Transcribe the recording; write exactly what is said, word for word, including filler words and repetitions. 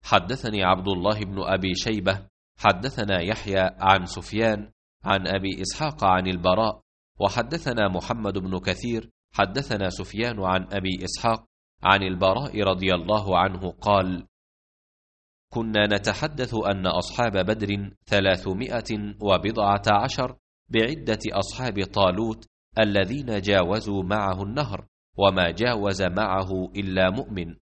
حدثني عبد الله بن أبي شيبة حدثنا يحيى عن سفيان عن أبي إسحاق عن البراء، وحدثنا محمد بن كثير حدثنا سفيان عن أبي إسحاق عن البراء رضي الله عنه قال: كنا نتحدث أن أصحاب بدر ثلاثمائة وبضعة عشر بعدة أصحاب طالوت الذين جاوزوا معه النهر، وما جاوز معه إلا مؤمن،